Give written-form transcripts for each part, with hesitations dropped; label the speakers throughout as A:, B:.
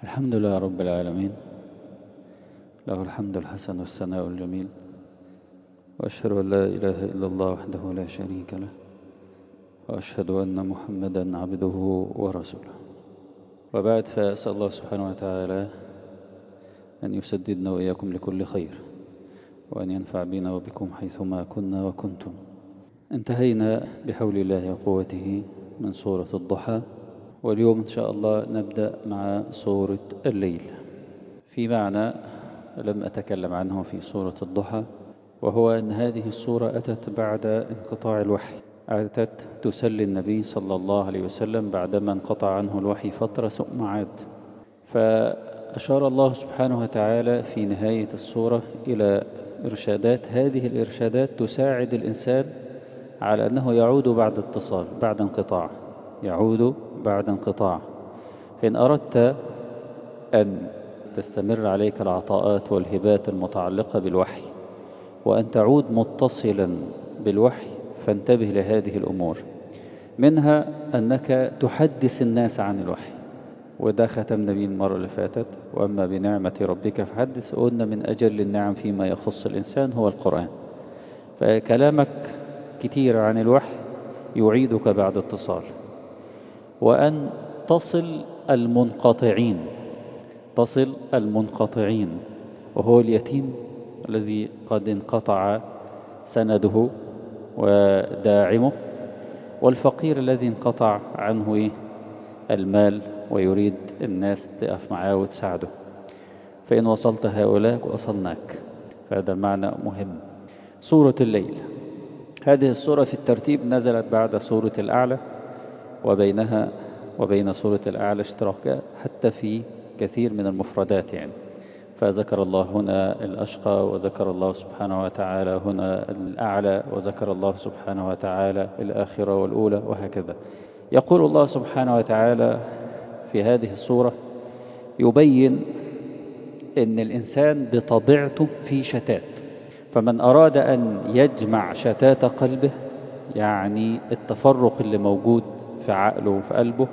A: الحمد لله رب العالمين، له الحمد الحسن والثناء الجميل، وأشهد أن لا إله إلا الله وحده لا شريك له، وأشهد أن محمدا عبده ورسوله. وبعد، فأسأل الله سبحانه وتعالى أن يسددنا وإياكم لكل خير، وأن ينفع بنا وبكم حيثما كنا وكنتم. انتهينا بحول الله وقوته من سورة الضحى، واليوم إن شاء الله نبدأ مع سورة الليل، في معنى لم أتكلم عنه في سورة الضحى، وهو أن هذه السورة أتت بعد انقطاع الوحي، أتت تسلي النبي صلى الله عليه وسلم بعدما انقطع عنه الوحي فترة ثم عاد. فأشار الله سبحانه وتعالى في نهاية السورة إلى إرشادات، هذه الإرشادات تساعد الإنسان على أنه يعود بعد اتصال، بعد انقطاع، يعود بعد انقطاع. فإن أردت أن تستمر عليك العطاءات والهبات المتعلقة بالوحي، وأن تعود متصلا بالوحي، فانتبه لهذه الأمور. منها أنك تحدث الناس عن الوحي، وده ختمنا به المرة اللي فاتت. وأما بنعمة ربك فحدث، قلنا من أجل النعم فيما يخص الإنسان هو القرآن. فكلامك كتير عن الوحي يعيدك بعد اتصال. وأن تصل المنقطعين، تصل المنقطعين، وهو اليتيم الذي قد انقطع سنده وداعمه، والفقير الذي انقطع عنه المال ويريد الناس تقف معاه وتساعده. فإن وصلت هؤلاء وصلناك، فهذا معنى مهم. سورة الليل، هذه السورة في الترتيب نزلت بعد سورة الأعلى، وبينها وبين سورة الأعلى اشتراك حتى في كثير من المفردات فذكر الله هنا الأشقى، وذكر الله سبحانه وتعالى هنا الأعلى، وذكر الله سبحانه وتعالى الآخرة والأولى، وهكذا. يقول الله سبحانه وتعالى في هذه السورة يبين أن الإنسان بطبيعته في شتات، فمن أراد أن يجمع شتات قلبه، يعني التفرق اللي موجود في عقله وفي قلبه،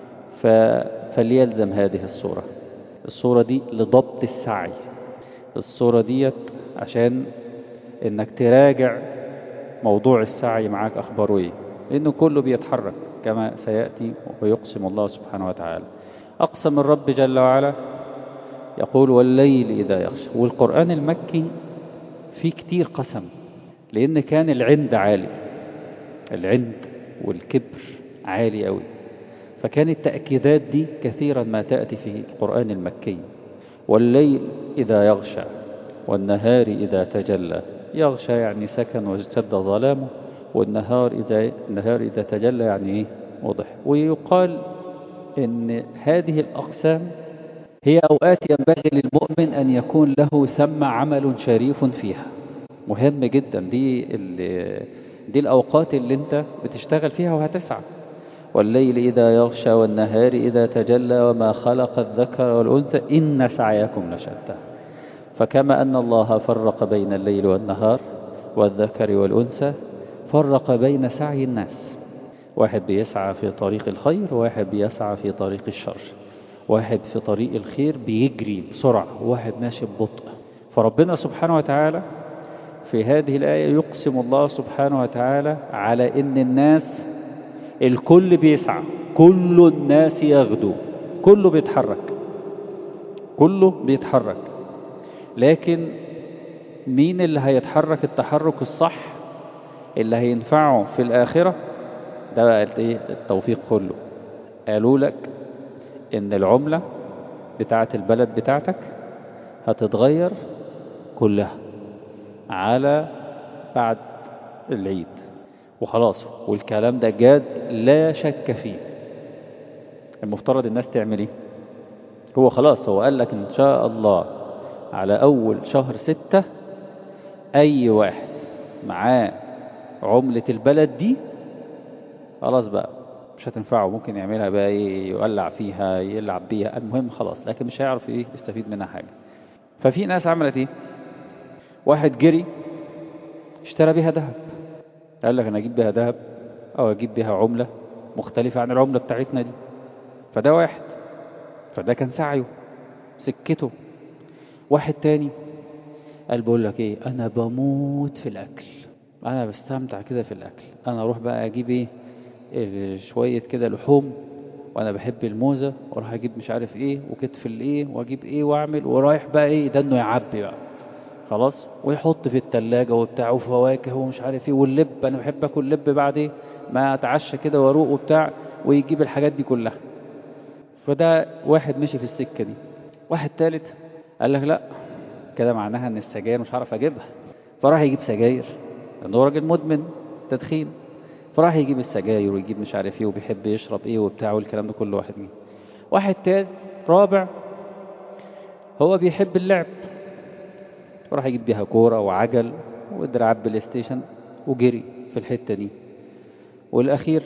A: فليلزم هذه السورة. السورة دي لضبط السعي، السورة دي عشان انك تراجع موضوع السعي معاك اخباره ايه، لانه كله بيتحرك كما سيأتي. ويقسم الله سبحانه وتعالى، اقسم الرب جل وعلا يقول والليل اذا يغشى. والقرآن المكي فيه كتير قسم، لان كان العند عالي، العند والكبر عالي قوي، فكان التأكيدات دي كثيرا ما تأتي في القرآن المكي. والليل إذا يغشى والنهار إذا تجلى. يغشى يعني سكن وشد ظلامه، والنهار إذا تجلى يعني وضح. ويقال إن هذه الأقسام هي أوقات ينبغي للمؤمن أن يكون له ثم عمل شريف فيها، مهم جدا. دي الأوقات اللي انت بتشتغل فيها وهتسعى. والليل إذا يغشى والنهار إذا تجلى وما خلق الذكر والأنثى إن سعيكم لشتى. فكما أن الله فرق بين الليل والنهار والذكر والأنثى، فرق بين سعي الناس. واحد بيسعى في طريق الخير، واحد بيسعى في طريق الشر، واحد في طريق الخير بيجري بسرعة، واحد ماشي ببطء. فربنا سبحانه وتعالى في هذه الآية يقسم الله سبحانه وتعالى على إن الناس الكل بيسعى، كل الناس يغدو، كله بيتحرك، كله بيتحرك. لكن مين اللي هيتحرك التحرك الصح اللي هينفعه في الآخرة؟ ده بقى التوفيق كله. قالوا لك إن العملة بتاعة البلد بتاعتك هتتغير كلها على بعد العيد وخلاص، والكلام ده جاد لا شك فيه. المفترض الناس تعمل ايه؟ هو خلاص هو قال لك ان شاء الله على اول شهر 6 اي واحد معاه عملة البلد دي خلاص بقى مش هتنفعه، ممكن يعملها بقى يولع فيها يلعب بيها، المهم خلاص، لكن مش هيعرف يستفيد منها حاجة. ففي ناس عملت ايه؟ واحد جري اشترى بيها ذهب، قال لك انا اجيب بيها ذهب او اجيب بيها عملة مختلفة عن العملة بتاعتنا دي. فده واحد، فده كان سعيه. سكته. واحد تاني قال بقول لك ايه، انا بموت في الاكل، انا بستمتع كده في الاكل، انا اروح بقى اجيب ايه شوية كده لحوم، وانا بحب الموزة، واروح اجيب مش عارف ايه وكتف الايه واجيب ايه واعمل، ورايح بقى ايه ده انه يعبي بقى خلاص، ويحط في التلاجة وبتاع وفواكه ومش عارف ايه، واللب انا بحب اكل لب بعد ايه ما اتعشى كده واروق وبتاع، ويجيب الحاجات دي كلها. فده واحد مشي في السكة دي. واحد تالت قال لك لا، كده معناها ان السجاير مش هعرف اجيبها، فراح يجيب سجاير لانه هو راجل مدمن تدخين، فراح يجيب السجاير ويجيب مش عارف ايه وبيحب يشرب ايه وبتاع والكلام ده كله. واحد مين. واحد تالت رابع هو بيحب اللعب، وراح يجيب بيها كورة وعجل ودراع بلاي ستيشن وجري في الحتة دي. والاخير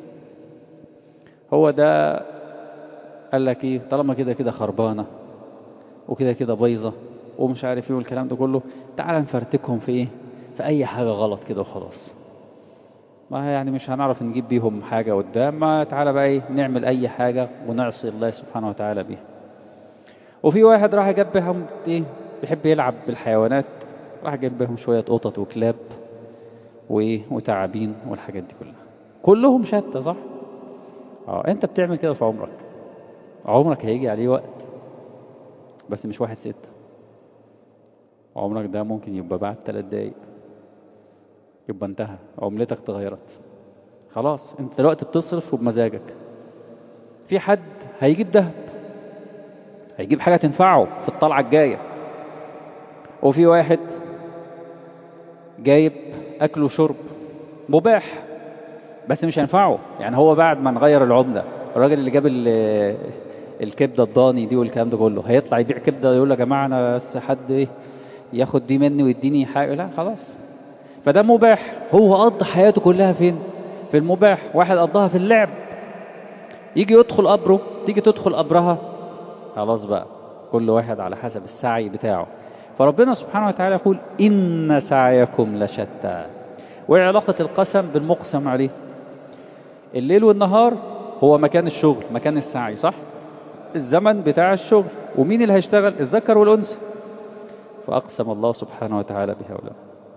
A: هو ده قال لك ايه، طالما كده كده خربانة وكده كده بايظة ومش عارف ايه والكلام ده كله، تعال نفرتكهم في ايه، في اي حاجة غلط كده وخلاص، ما يعني مش هنعرف نجيب بيهم حاجة قدام، ما تعالى بقى ايه نعمل اي حاجة ونعصي الله سبحانه وتعالى بيها. وفي واحد راح جاب بهم ايه، بيحب يلعب بالحيوانات، راح جاب بهم شوية قطط وكلاب وايه وتعابين والحاجات دي كلها، كلهم شتى صح. انت بتعمل كده في عمرك، عمرك هيجي عليه وقت، بس مش 1/6، عمرك ده ممكن يبقى بعد 3 دقايق يبقى انتهى، عملتك اتغيرت خلاص. انت دلوقتي بتصرف وبمزاجك. في حد هيجيب ذهب، هيجيب حاجة تنفعه في الطلعة الجاية. وفي واحد جايب أكل وشرب مباح بس مش هينفعه، يعني هو بعد ما نغير العملة، الراجل اللي جاب الكبدة الضاني دي والكلام ده كله هيطلع يبيع كبدة يقول يا جماعة أنا بس حد إيه ياخد دي مني ويديني حاجة، لا خلاص. فده مباح، هو قضى حياته كلها فين؟ في المباح. واحد قضاها في اللعب، يجي يدخل قبره، تيجي تدخل قبرها، خلاص بقى كل واحد على حسب السعي بتاعه. فربنا سبحانه وتعالى يقول إن سعيكم لشتى. وإيه علاقة القسم بالمقسم عليه؟ الليل والنهار هو مكان الشغل، مكان السعي صح؟ الزمن بتاع الشغل، ومين اللي هيشتغل؟ الذكر والأنثى. فأقسم الله سبحانه وتعالى بهؤلاء.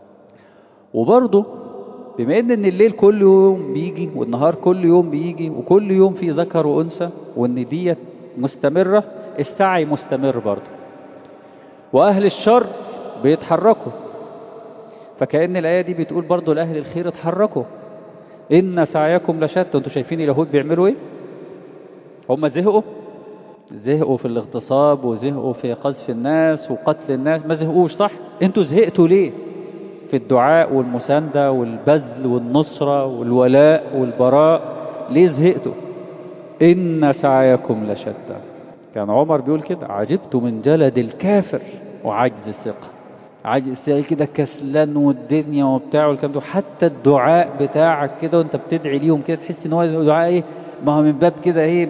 A: وبرضه بما ان الليل كل يوم بيجي والنهار كل يوم بيجي وكل يوم في ذكر وأنثى، وان ديت مستمرة، السعي مستمر برضه. وأهل الشر بيتحركوا، فكأن الآية دي بتقول برضه لأهل الخير اتحركوا. إن سعيكم لشتى. انتوا شايفين اليهود بيعملوا ايه؟ هم زهقوا في الاغتصاب وزهقوا في قذف الناس وقتل الناس، ما زهقوش صح؟ انتوا زهقتوا ليه؟ في الدعاء والمساندة والبذل والنصرة والولاء والبراء، ليه زهقتوا؟ إن سعيكم لشتى. كان عمر بيقول كده عجبت من جلد الكافر وعجز الثقة. عجز كده كسلان والدنيا وبتاع والكلام ده، حتى الدعاء بتاعك كده وانت بتدعي ليهم كده تحس ان هو دعاء ايه، ما هو من باب كده ايه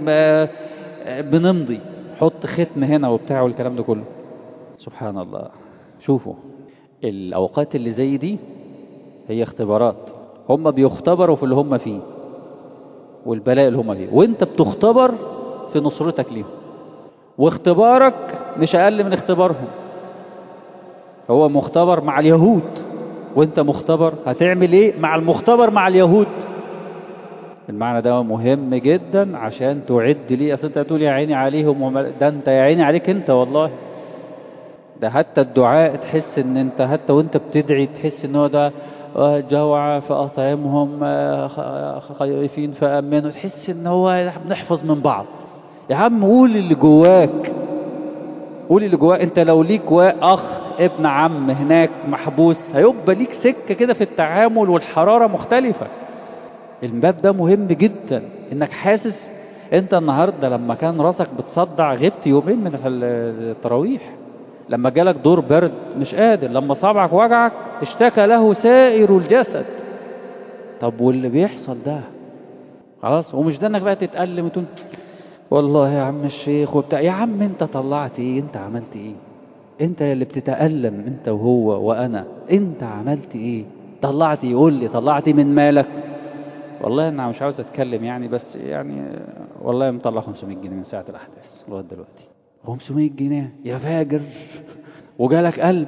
A: بنمضي، حط ختم هنا وبتاع والكلام ده كله. سبحان الله. شوفوا الأوقات اللي زي دي هي اختبارات، هم بيختبروا في اللي هم فيه والبلاء اللي هم فيه، وانت بتختبر في نصرتك ليهم، واختبارك مش أقل من اختبارهم. هو مختبر مع اليهود، وانت مختبر هتعمل ايه مع المختبر مع اليهود. المعنى ده مهم جدا عشان تعد ليه. اصل انت تقول يا عيني عليهم ده انت يا عيني عليك انت والله. ده حتى الدعاء تحس ان انت حتى وانت بتدعي تحس ان هو ده جوع فأطعمهم خائفين فأمنوا، تحس ان هو بنحفظ من بعض. يا عم قول اللي جواك، قول اللي جواك. انت لو ليك اخ ابن عم هناك محبوس، هيبقى ليك سكة كده في التعامل والحرارة مختلفة. الباب ده مهم جدا، انك حاسس. انت النهاردة لما كان راسك بتصدع غبت يومين من التراويح، لما جالك دور برد مش قادر، لما صابعك وجعك اشتكى له سائر الجسد. طب واللي بيحصل ده خلاص، ومش ده انك بقى تتألم وتقول والله يا عم الشيخ وبتاع. يا عم انت طلعت ايه؟ انت عملت ايه؟ انت اللي بتتألم انت وهو وانا، انت عملت ايه؟ طلعت ايه؟ قول لي طلعت ايه من مالك؟ والله انا مش عاوز اتكلم يعني، بس يعني والله مطلع 500 جنيه من ساعة الاحداث لغايه دلوقتي. 500 جنيه يا فاجر وجالك قلب.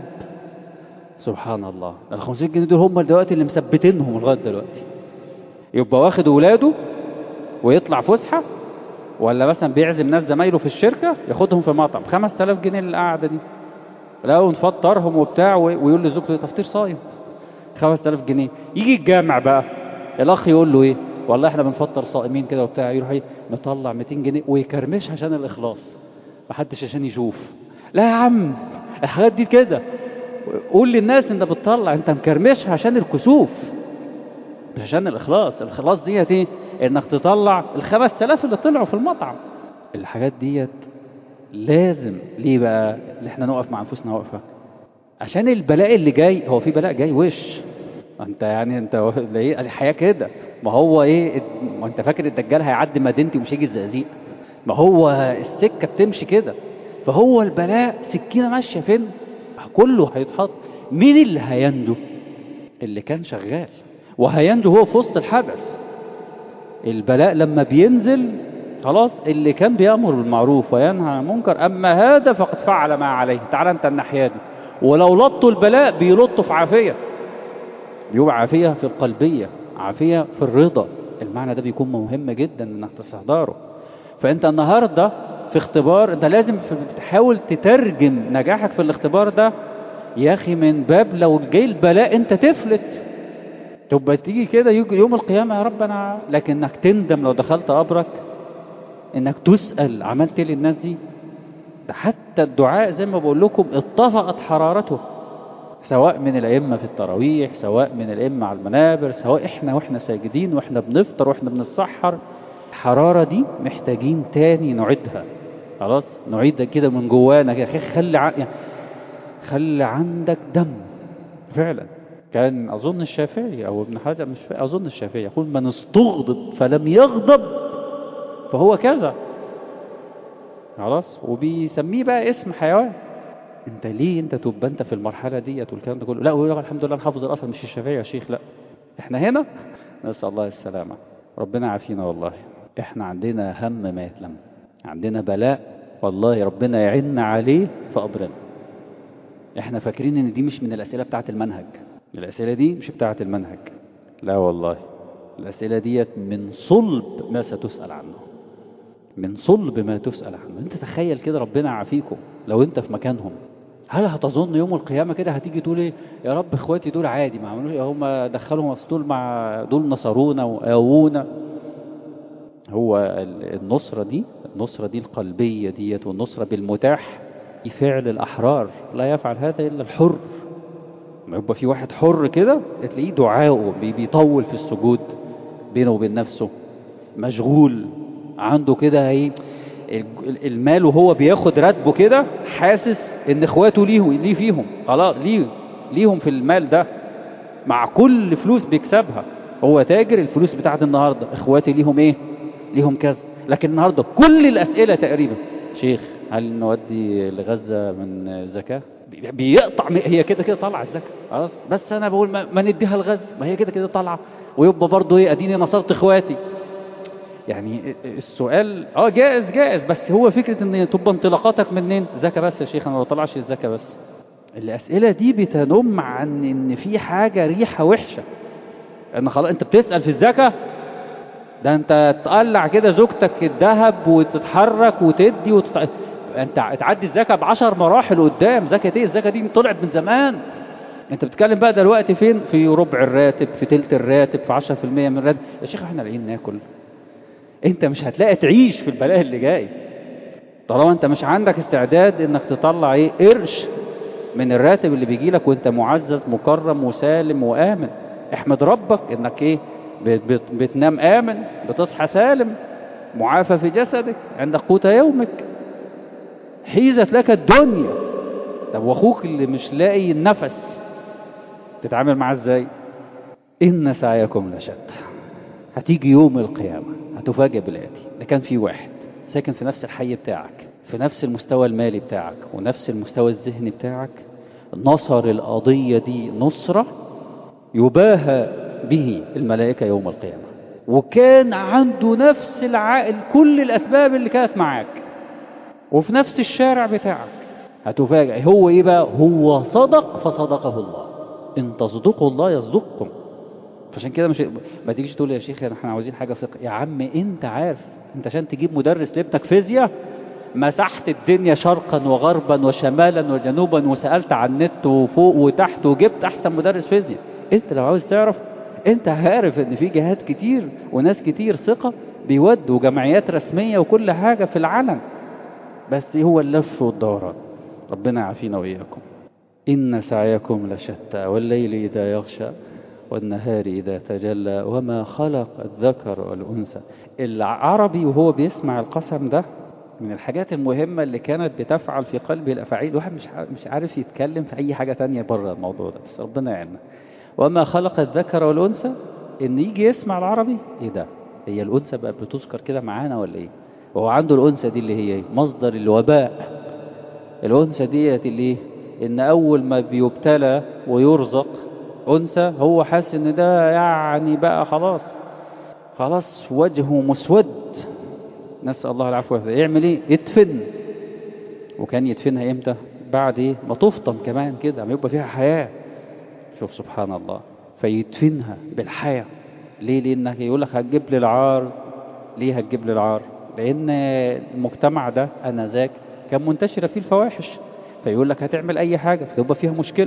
A: سبحان الله، ال 500 جنيه دول هم دلوقتي اللي مثبتينهم لغايه دلوقتي. يبقى واخد ولاده ويطلع فسحه، ولا مثلا بيعزم ناس زمايله في الشركه ياخدهم في مطعم 5000 جنيه للقعده دي، لا نفطرهم وبتاع، ويقول لزوجته تفطير صايم 5000 جنيه. يجي الجامع بقى الاخ يقول له ايه، والله احنا بنفطر صائمين كده وبتاع، يروح ايه مطلع 200 جنيه ويكرمش عشان الاخلاص، محدش عشان يشوف. لا يا عم، الحاجات دي كده قول للناس انت بتطلع، انت مكرمشها عشان الكسوف مش عشان الاخلاص. الاخلاص ديت ايه؟ انك تطلع ال5000 اللي طلعوا في المطعم. الحاجات ديت لازم ليه بقى اللي احنا نقف مع انفسنا وقفه؟ عشان البلاء اللي جاي، هو في بلاء جاي وش انت يعني انت ايه الحياه كده. ما هو ايه، ما انت فاكر الدجال هيعدي مدينتي ومش هيجي الزقازيق؟ ما هو السكه بتمشي كده. فهو البلاء سكينه ماشيه فين، كله هيتحط. مين اللي هينجو؟ اللي كان شغال، وهينجو هو في وسط الحدث. البلاء لما بينزل خلاص، اللي كان بيأمر بالمعروف وينهى عن المنكر اما هذا فقد فعل ما عليه. تعال انت الناحيه دي، ولو لطوا البلاء بيلطوا في عافيه، بيبقى عافيه في القلبيه، عافيه في الرضا. المعنى ده بيكون مهم جدا انك تستحضره. فانت النهارده في اختبار، انت لازم تحاول تترجم نجاحك في الاختبار ده يا اخي من باب لو جاي البلاء انت تفلت، تبقى تيجي كده يوم القيامه يا رب انا، لكنك تندم لو دخلت قبرك، انك تسأل عملت ايه للناس دي. ده حتى الدعاء زي ما بقول لكم اتطفأت حرارته، سواء من الأئمة في التراويح، سواء من الأئمة على المنابر، سواء احنا واحنا ساجدين واحنا بنفطر واحنا بنتسحر. الحرارة دي محتاجين تاني نعيدها، خلاص نعيدها كده من جوانا كده. يعني خلي عندك دم فعلا. كان أظن الشافعي أو ابن حجر، مش فاكر، أظن الشافعي يقول من استغضب فلم يغضب فهو كذا، خلاص. وبيسميه بقى اسم حيوان. انت ليه انت تبقى انت في المرحله ديت والكلام ده كله؟ لا ويقول الحمد لله انا حافظ الاصل، مش الشافعي يا شيخ، لا احنا هنا نسال الله السلامه. ربنا يعافينا. والله احنا عندنا هم ما يتلم، عندنا بلاء والله ربنا يعيننا عليه في قبرنا. احنا فاكرين ان دي مش من الاسئله بتاعه المنهج، الاسئله دي مش بتاعه المنهج، لا والله الاسئله ديت من صلب ما ستسال عنه، من صلب ما تسأل عنه. انت تخيل كده ربنا يعافيكم لو انت في مكانهم، هل هتظن يوم القيامة كده هتيجي تقول ايه يا رب اخواتي دول عادي ما عملوش، هم دخلهم اسطول مع دول نصرونا وآوونا؟ هو النصرة دي القلبية ديت، والنصرة بالمتاح في فعل الأحرار، لا يفعل هذا إلا الحر. ما يبقى في واحد حر كده تلاقيه دعاؤه بيطول في السجود بينه وبين نفسه، مشغول عنده كده ايه المال، وهو بياخد راتبه كده حاسس ان اخواته ليه فيهم، خلاص ليهم في المال ده، مع كل فلوس بيكسبها. هو تاجر الفلوس بتاعت النهارده، اخواتي ليهم ايه؟ ليهم كذا. لكن النهارده كل الاسئله تقريبا شيخ هل نودي لغزه من زكاه؟ بيقطع، هي كده كده طالعه الزكاه خلاص، بس انا بقول ما نديها لغزه، ما هي كده كده طالعه، ويبقى برضه ايه اديني نصرت اخواتي. يعني السؤال جائز، بس هو فكرة ان تبقى انطلاقاتك منين؟ زكاة بس يا شيخ، انا ما بطلعش الزكاة بس. الاسئلة دي بتنم عن ان في حاجة ريحة وحشة، ان خلاص انت بتسأل في الزكاة، ده انت تقلع كده زوجتك الذهب وتتحرك وتدي انت تعدي الزكاة ب10 مراحل قدام. زكاة ايه؟ الزكاة دي طلعت من زمان. انت بتتكلم بقى دلوقتي فين؟ في ربع الراتب، في تلت الراتب، في 10% من الراتب. يا شيخ احنا لاقيين ناكل، انت مش هتلاقي تعيش في البلاء اللي جاي طالما انت مش عندك استعداد انك تطلع ايه قرش من الراتب اللي بيجي لك وانت معزز مكرم وسالم وآمن. احمد ربك انك ايه بتنام آمن، بتصحى سالم، معافى في جسدك، عندك قوت يومك، حيزت لك الدنيا. طب واخوك اللي مش لاقي النفس تتعامل معاه ازاي؟ ان سعيكم لشتى. هتيجي يوم القيامة هتفاجئ بالآتي، ده كان في واحد ساكن في نفس الحي بتاعك، في نفس المستوى المالي بتاعك ونفس المستوى الذهني بتاعك، نصر القضية دي نصرة يباهى به الملائكة يوم القيامة، وكان عنده نفس كل الأسباب اللي كانت معاك، وفي نفس الشارع بتاعك. هتفاجئ هو ايه بقى؟ هو صدق فصدقه الله. ان تصدقوا الله يصدقكم. فعشان كده مش ما تيجيش تقول يا شيخ احنا عاوزين حاجه ثقه. يا عم انت عارف، انت عشان تجيب مدرس لابنك فيزياء مسحت الدنيا شرقا وغربا وشمالا وجنوبا وسالت على النت وفوق وتحت وجبت احسن مدرس فيزياء. انت لو عاوز تعرف، انت عارف ان في جهات كتير وناس كتير ثقه بيودوا جمعيات رسميه وكل حاجه في العالم، بس هو اللف والدوران. ربنا يعافينا واياكم. إن سعيكم لشتى والليل إذا يغشى والنهار إذا تجلى وما خلق الذكر والأنثى. العربي وهو بيسمع القسم ده من الحاجات المهمة اللي كانت بتفعل في قلبه الأفاعيل. الواحد مش عارف يتكلم في أي حاجة تانية بره الموضوع ده، بس ربنا يعيننا. وما خلق الذكر والأنثى، إن يجي يسمع العربي إيه ده؟ هي الأنثى بقى بتذكر كده معانا ولا إيه؟ وهو عنده الأنثى دي اللي هي مصدر الوباء. الأنثى ديت اللي إيه؟ إن أول ما بيبتلى ويرزق أنثى هو حاسس إن ده يعني بقى خلاص وجهه مسود، نسأل الله العفو والعافية. يعمل إيه؟ يدفن. وكان يدفنها إمتى؟ بعد إيه؟ ما تفطم كمان كده، ما يبقى فيها حياة. شوف سبحان الله، فيدفنها بالحياة. ليه؟ لأنك يقول لك هتجيب لي العار. ليه هتجيب لي العار؟ لأن المجتمع ده أنذاك كان منتشرة فيه الفواحش، فيقول لك هتعمل أي حاجة فتبقى فيها مشكلة.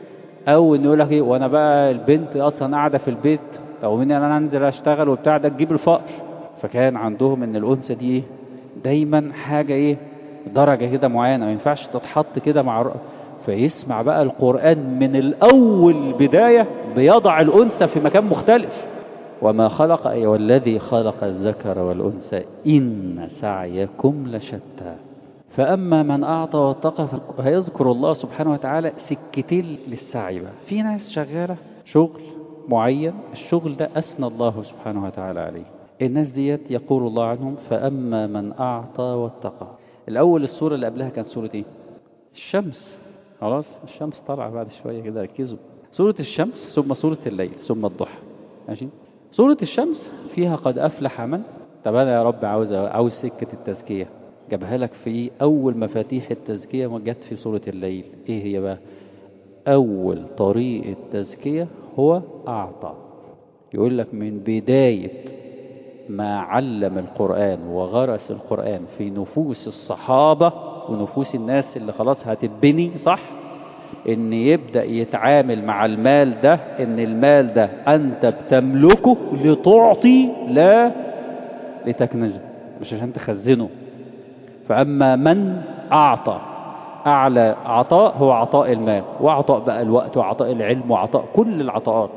A: أو إنه يقول لك إيه، وأنا بقى البنت أصلا قاعدة في البيت، أو مين أنا أنزل أشتغل وبتاع، ده تجيب الفقر. فكان عندهم إن الأنثى دي إيه؟ دايما حاجة إيه؟ درجة كده معينة، ما ينفعش تتحط كده مع فيسمع بقى القرآن من الأول بداية بيضع الأنثى في مكان مختلف. وما خلق أي والذي خلق الذكر والأنثى إن سعيكم لشتى. فأما من أعطى واتقى فهيذكر الله سبحانه وتعالى سكتين للسعي بقى. في ناس شغالة شغل معين، الشغل ده أثنى الله سبحانه وتعالى عليه. الناس ديت يقول الله عنهم فأما من أعطى واتقى. الأول السورة اللي قبلها كانت سورة إيه؟ الشمس. خلاص الشمس طالعة بعد شوية كده، ركزوا. سورة الشمس ثم سورة الليل ثم الضحى. ماشي. سورة الشمس فيها قد أفلح من. طب أنا يا رب عاوز سكة التزكية، جابها لك في أول مفاتيح التزكية جت في سورة الليل. إيه هي بقى؟ أول طريق التزكية هو أعطى. يقول لك من بداية ما علم القرآن وغرس القرآن في نفوس الصحابة ونفوس الناس اللي خلاص هتبني صح، إن يبدأ يتعامل مع المال ده، إن المال ده أنت بتملكه لتعطي لا لتكنزه، مش عشان تخزنه. فأما من أعطى، أعلى عطاء هو عطاء المال، وعطاء بقى الوقت وعطاء العلم وعطاء كل العطاءات.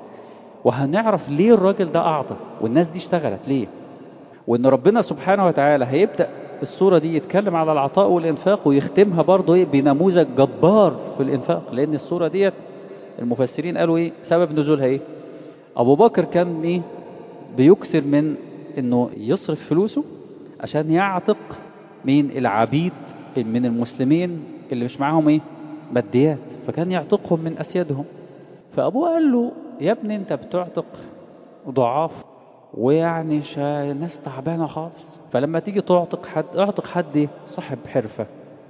A: وهنعرف ليه الراجل ده أعطى والناس دي اشتغلت ليه، وإن ربنا سبحانه وتعالى هيبدأ السورة دي يتكلم على العطاء والإنفاق، ويختمها برضه إيه بنموذج جبار في الإنفاق. لأن السورة ديت المفسرين قالوا إيه سبب نزولها إيه؟ أبو بكر كان إيه بيكثر من إنه يصرف فلوسه عشان يعتق مين؟ العبيد من المسلمين اللي مش معاهم إيه ماديات، فكان يعتقهم من أسيادهم. فأبوه قال له يا ابني أنت بتعتق ضعاف، ويعني ناس تعبانة خالص، فلما تيجي تعتق حد اعتق حد صاحب حرفة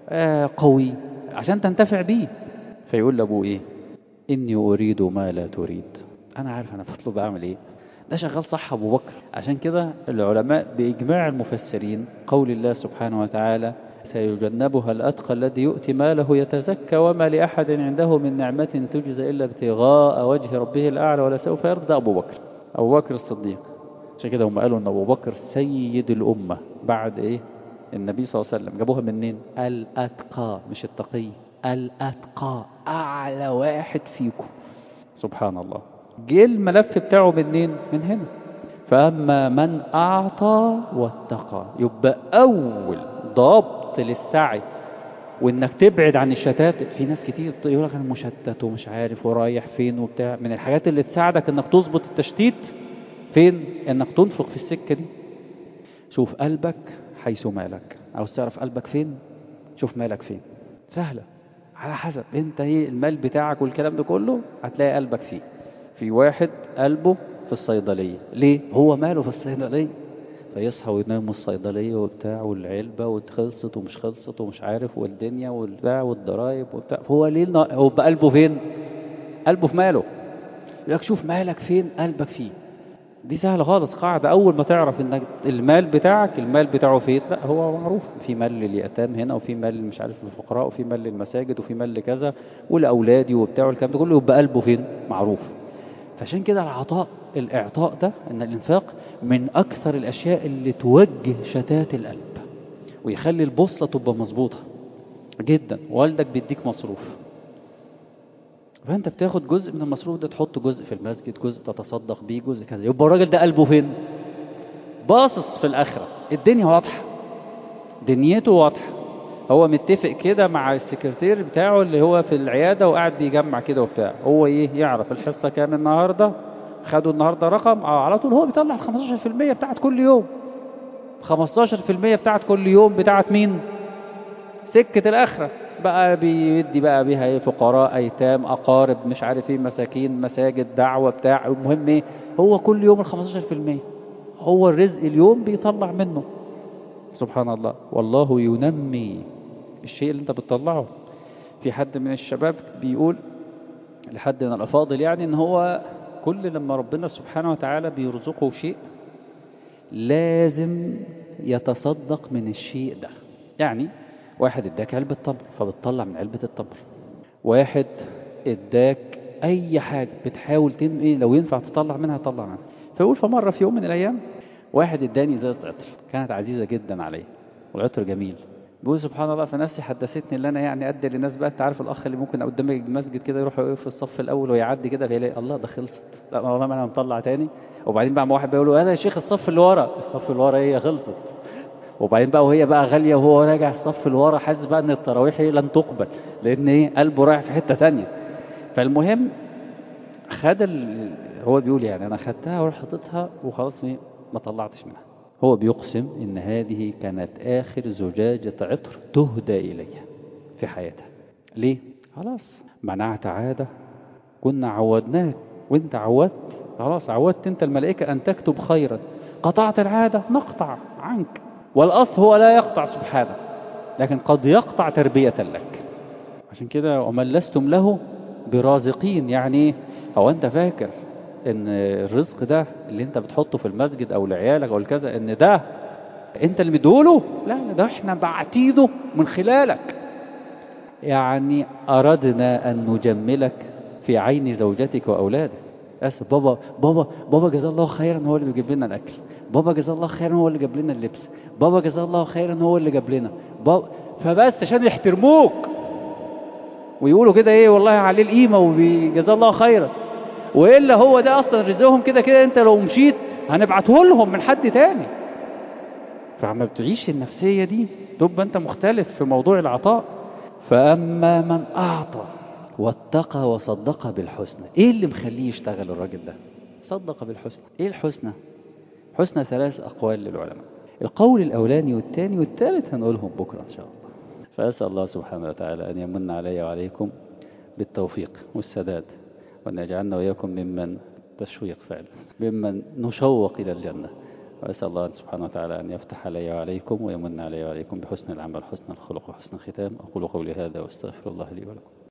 A: قوي عشان تنتفع بيه. فيقول لأبوه إيه؟ إني أريد ما لا تريد. أنا عارف أنا بطلب أعمل إيه. ده شغال صح أبو بكر. عشان كده العلماء بإجماع المفسرين قول الله سبحانه وتعالى سيجنبها الأتقى الذي يؤتي ماله يتزكى وما لأحد عنده من نعمة تجزى إلا ابتغاء وجه ربه الأعلى ولسوف يرضى. أبو بكر، أبو بكر الصديق. عشان كده هم قالوا أن أبو بكر سيد الأمة بعد إيه النبي صلى الله عليه وسلم. جابوها منين؟ الأتقى، مش التقي، الأتقى، أعلى واحد فيكم. سبحان الله. جه الملف بتاعه منين؟ من هنا. فأما من أعطى واتقى، يبقى أول ضابط للسعي وإنك تبعد عن الشتات. في ناس كتير يقول لك أنا مشتت ومش عارف ورايح فين وبتاع. من الحاجات اللي تساعدك إنك تظبط التشتيت فين؟ إنك تنفق في السكة دي. شوف قلبك حيث مالك. عاوز تعرف قلبك فين؟ شوف مالك فين. سهلة، على حسب انت ايه المال بتاعك والكلام ده كله هتلاقي قلبك فيه. في واحد قلبه في الصيدلية، ليه؟ هو ماله في الصيدلية. فيصحى وينام الصيدلية وبتاع والعلبة وخلصت ومش خلصت ومش عارف والدنيا والبتاع والضرايب وبتاع. هو ليه هو بقلبه فين؟ قلبه في ماله. يقول لك شوف مالك فين قلبك فيه. دي سهلة خالص، قاعدة أول ما تعرف إنك المال بتاعك المال بتاعه فين، لا هو معروف في مال لليتام هنا وفي مال مش عارف للفقراء وفي مال للمساجد وفي مال لكذا ولأولادي وبتاع والكلام ده كله، يبقى قلبه فين؟ معروف. فعشان كده العطاء الإعطاء ده إن الإنفاق من أكثر الأشياء اللي توجه شتات القلب ويخلي البوصلة تبقى مظبوطة جدا. والدك بيديك مصروف، فأنت بتاخد جزء من المصروف ده تحط جزء في المسجد، جزء تتصدق بيه، جزء كذا، يبقى الراجل ده قلبه فين؟ باصص في الآخرة. الدنيا واضحة، دنيته واضحة. هو متفق كده مع السكرتير بتاعه اللي هو في العيادة وقاعد بيجمع كده وبتاع، هو ايه يعرف الحصة كام النهاردة، خدوا النهاردة رقم على طول هو بيطلع 15% بتاعت كل يوم. 15% بتاعت كل يوم بتاعت مين؟ سكة الآخرة بقى، بيدي بقى بيها ايه؟ فقراء، ايتام، اقارب، مش عارف ايه، مساكين، مساجد، دعوة بتاع. المهم ايه؟ هو كل يوم 15%، هو الرزق اليوم بيطلع منه. سبحان الله. والله ينمي الشيء اللي انت بتطلعه. في حد من الشباب بيقول لحد من الأفاضل يعني ان هو كل لما ربنا سبحانه وتعالى بيرزقه شيء لازم يتصدق من الشيء ده. يعني واحد اداك علبة تمر فبتطلع من علبة التمر، واحد اداك اي حاجة بتحاول ايه لو ينفع تطلع منها طلع منها. فيقول فمرة في يوم من الايام واحد اداني ازازة عطر كانت عزيزة جدا عليه والعطر جميل. بيقول سبحان الله فنفسي حدثتني اللي انا يعني ادي للناس بقى. انت عارف الاخ اللي ممكن قدام المسجد كده يروح يقف في الصف الاول ويعدي كده فيلاقي الله ده خلصت، لا والله ما انا مطلع تاني. وبعدين بقى ما واحد بيقول له انا يا شيخ الصف اللي ورا، الصف اللي ورا هي خلصت. وبعدين بقى وهي بقى غاليه وهو راجع الصف اللي ورا حاسس بقى ان التراويح لن تقبل لان ايه قلبه رايح في حته تانية. فالمهم هو بيقول يعني انا خدتها ورحت حطيتها وخلاص ايه ما طلعتش منها. هو بيقسم ان هذه كانت اخر زجاجة عطر تهدى اليها في حياتها. ليه؟ خلاص منعت عادة كنا عودناك وانت عودت، خلاص عودت انت الملائكة ان تكتب خيرا، قطعت العادة نقطع عنك. والاصل هو لا يقطع سبحانه، لكن قد يقطع تربية لك. عشان كده ومن لستم له برازقين. يعني هو انت فاكر ان الرزق ده اللي انت بتحطه في المسجد او لعيالك او الكذا ان ده انت اللي مديهوله؟ لا ده احنا باعتينه من خلالك. يعني اردنا ان نجملك في عين زوجتك واولادك. اسف بابا بابا بابا جزاه الله خيرا هو اللي بيجيب لنا الاكل، بابا جزاه الله خيرا هو اللي جاب لنا اللبس، بابا جزاه الله خيرا هو اللي جاب لنا بابا. فبس عشان يحترموك ويقولوا كده ايه والله عليه القيمه وجزاه الله خيرا، والا هو ده اصلا رزقهم كده كده. انت لو مشيت هنبعته لهم من حد تاني. فعما بتعيش النفسيه دي تبقى انت مختلف في موضوع العطاء. فاما من اعطى واتقى وصدق بالحسنى. ايه اللي مخليه يشتغل الراجل ده؟ صدق بالحسنى. ايه الحسنى؟ حسنى 3 اقوال للعلماء. القول الاولاني والثاني والثالث هنقولهم بكره ان شاء الله. فاسال الله سبحانه وتعالى ان يمن علي وعليكم بالتوفيق والسداد، وأن يجعلنا وإياكم ممن تشويق فعلا ممن نشوق إلى الجنة. وأسأل الله سبحانه وتعالى أن يفتح علي وعليكم ويمن علي وعليكم بحسن العمل حسن الخلق وحسن الختام. أقول قولي هذا واستغفر الله لي ولكم.